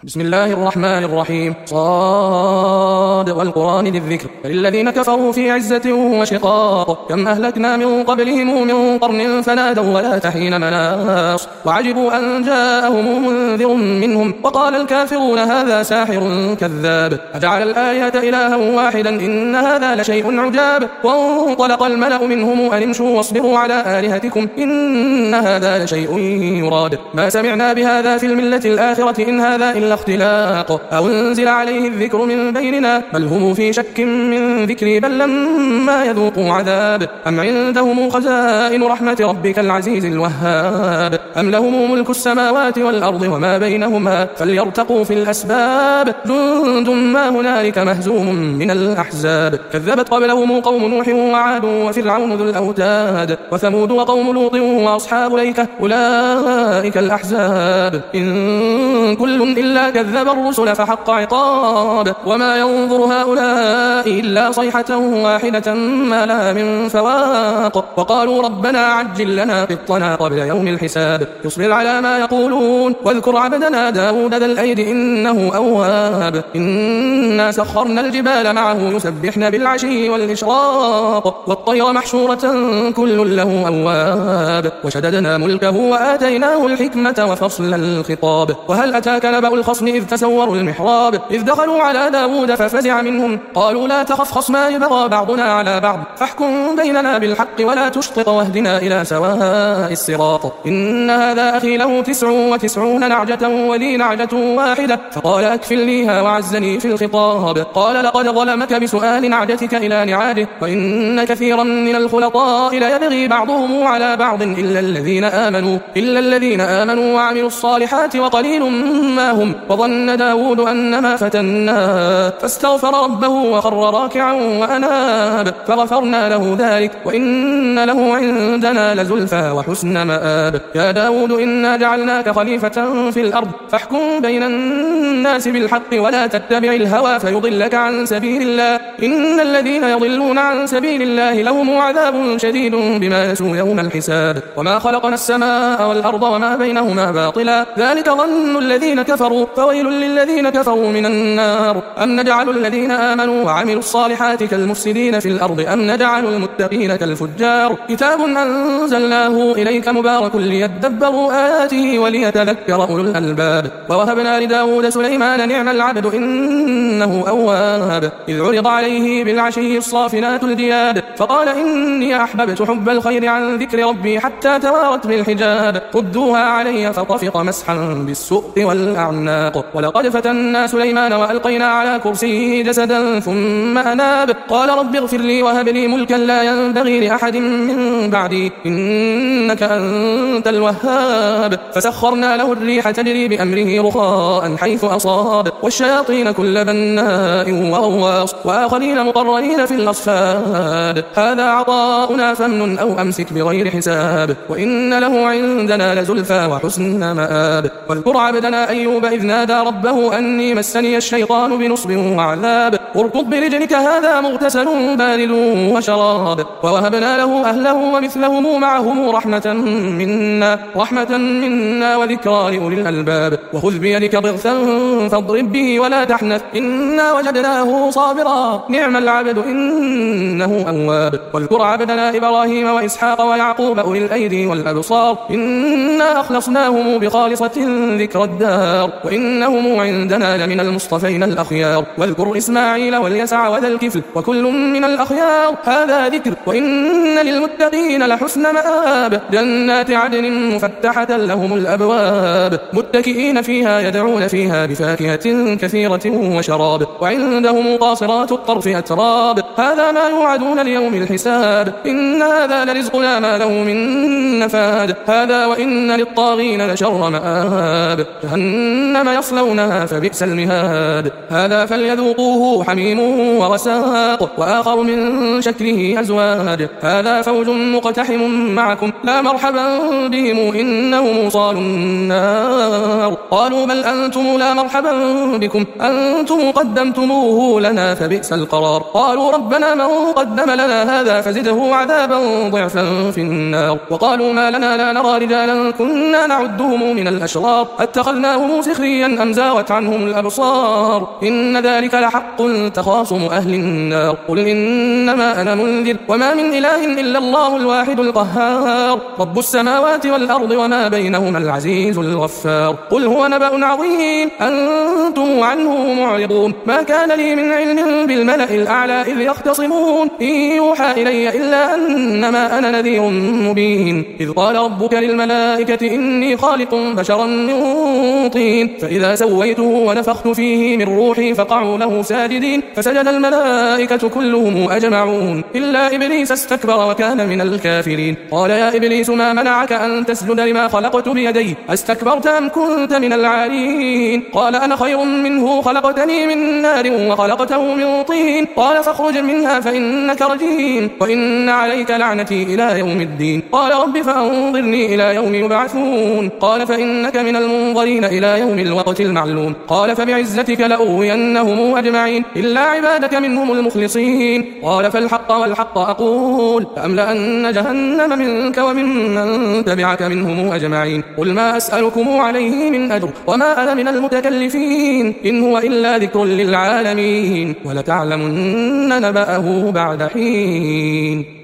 بسم الله الرحمن الرحيم. صاد والقرآن ذي الذكر للذين كفروا في عزة وشقاق كم أهلكنا من قبلهم من قرن فنادوا ولا تحين مناص وعجبوا أن جاءهم منذر منهم وقال الكافرون هذا ساحر كذاب أجعل الآية إلها واحدا إن هذا لشيء عجاب وانطلق الملأ منهم أن امشوا واصبروا على آلهتكم إن هذا لشيء يراد ما سمعنا بهذا في الملة الآخرة إن هذا إلا اختلاق أو انزل عليه الذكر من بيننا بل هم في شك من ذكري بل لما يذوقوا عذاب أم عندهم خزائن رحمة ربك العزيز الوهاب أم لهم ملك السماوات والأرض وما بينهما فليرتقوا في الأسباب جند ما هنالك مهزوم من الأحزاب كذبت قبلهم قوم نوح وعاد وفرعون ذو الأوتاد وثمود وقوم لوط وأصحاب الأيكة أولئك الأحزاب إن كل إلا كذب الرسل فحق عقاب وما ينظر هؤلاء إلا صيحة واحدة ما لها من فواق وقالوا ربنا عجل لنا قطنا قبل يوم الحساب يصبر على ما يقولون واذكر عبدنا داود ذا الأيد إنه أواب إنا سخرنا الجبال معه يسبحن بالعشي والإشراق والطير محشورة كل له أواب وشددنا ملكه وآتيناه الحكمة وفصل الخطاب وهل أتاك نبأ الخصم إذ تسوروا المحراب إذ دخلوا على داود ففزع منهم قالوا لا تخف خصمان بغى بعضنا على بعض فاحكم بيننا بالحق ولا تشطط واهدنا إلى سواء الصراط إن هذا أخي له 99 نعجة ولي نعجة واحدة فقال أكفلنيها وعزني في الخطاب قال لقد ظلمك بسؤال نعجتك إلى نعاجه وإن كثيرا من الخلطاء ليبغي بعضهم على بعض إلا الذين آمنوا وعملوا الصالحات وقليل ما هم وظن داود أنما فتناه فاستغفر ربه وخر راكعا وأناب فغفرنا له ذلك وإن له عندنا لزلفى وحسن مآب يا داود إنا جعلناك خليفة في الأرض فاحكم بين الناس بالحق ولا تتبع الهوى فيضلك عن سبيل الله إن الذين يضلون عن سبيل الله لهم عذاب شديد بما نسوا يوم الحساب وما خلقنا السماء والأرض وما بينهما باطلا ذلك ظن الذين كفروا فويل للذين كفروا من النار أم نجعل الذين آمنوا وعملوا الصالحات كالمفسدين في الأرض أم نجعل المتقين كالفجار كتاب أنزلناه إليك مبارك ليدبروا آياته وليتذكر أولو الألباب ووهبنا لداود سليمان نعم العبد إنه أواب إذ عرض عليه بالعشي الصافنات الجياد فقال إني أحببت حب الخير عن ذكر ربي حتى توارت بالحجاب ردوها علي فطفق مسحا بالسؤط والأعناق ولقد فتنا سليمان وألقينا على كرسيه جسدا ثم أناب قال رب اغفر لي وهب لي ملكا لا ينبغي لأحد من بعدي إنك أنت الوهاب فسخرنا له الريح تجري بأمره رخاء حيث أصاب والشياطين كل بناء وغواص وآخرين مقرنين في الأصفاد هذا عطاؤنا فامنن أو أمسك بغير حساب وإن له عندنا لزلفى وحسن مآب واذكر عبدنا أيوب إذ نادى ربه أني مسني الشيطان بنصب وعذاب اركض برجلك هذا مغتسل بارد وشراب ووهبنا له أهله ومثلهم معهم رحمة منا وذكرى لأولي الألباب وخذ بيدك ضغثا فاضرب به ولا تحنث إنا وجدناه صابرا نعم العبد إنه أواب واذكر عبدنا إبراهيم وإسحاق ويعقوب أولي الأيدي والأبصار إنا أخلصناهم بخالصة ذكر الدار وإنهم عندنا لمن المصطفين الأخيار واذكر إسماعيل واليسع وذا الكفل وكل من الأخيار هذا ذكر وإن للمتقين لحسن مآب جنات عدن مفتحة لهم الأبواب متكئين فيها يدعون فيها بفاكهة كثيرة وشراب وعندهم قاصرات الطرف أتراب هذا ما يوعدون ليوم الحساب إن هذا لرزقنا ما له من نفاد هذا وإن للطاغين لشر مآب جهنم يصلونها فبئس المهاد هذا فليذوقوه حميم وغساق وآخر من شكله أزواج هذا فوج مقتحم معكم لا مرحبا بهم إنهم صالوا النار قالوا بل أنتم لا مرحبا بكم أنتم قدمتموه لنا فبئس القرار قالوا ربنا من قدم لنا هذا فزده عذابا ضعفا في النار وقالوا ما لنا لا نرى رجالا كنا نعدهم من الأشرار اتخذناهم سخريا حيا أم زاغت عنهم الأبصار إن ذلك لحق تخاصم أهل النار قل إنما أنا منذر وما من إله إلا الله الواحد القهار رب السماوات والأرض وما بينهما العزيز الغفار قل هو نبأ عظيم أنتم عنه معرضون ما كان لي من علم بالملأ الأعلى إذ يختصمون إن يوحى إلي إلا أنما أنا نذير مبين إذ قال ربك للملائكة إني خالق بشرا من طين فإذا سويته ونفخت فيه من روحي فقعوا له ساجدين فسجد الملائكة كلهم أجمعون إلا إبليس استكبر وكان من الكافرين قال يا إبليس ما منعك أن تسجد لما خلقت بيدي أستكبرت أم كنت من العالين قال أنا خير منه خلقتني من نار وخلقته من طين قال فاخرج منها فإنك رجيم وإن عليك لعنتي إلى يوم الدين قال رب فأنظرني إلى يوم يبعثون قال فإنك من المنظرين إلى يوم الوقت المعلوم قال فبعزتك لأغوينهم أجمعين إلا عبادك منهم المخلصين قال فالحق والحق أقول لأملأن جهنم منك وممن تبعك منهم أجمعين قل ما أسألكم عليه من أجر وما أنا من المتكلفين إن هو إلا ذكر للعالمين ولتعلمن نبأه بعد حين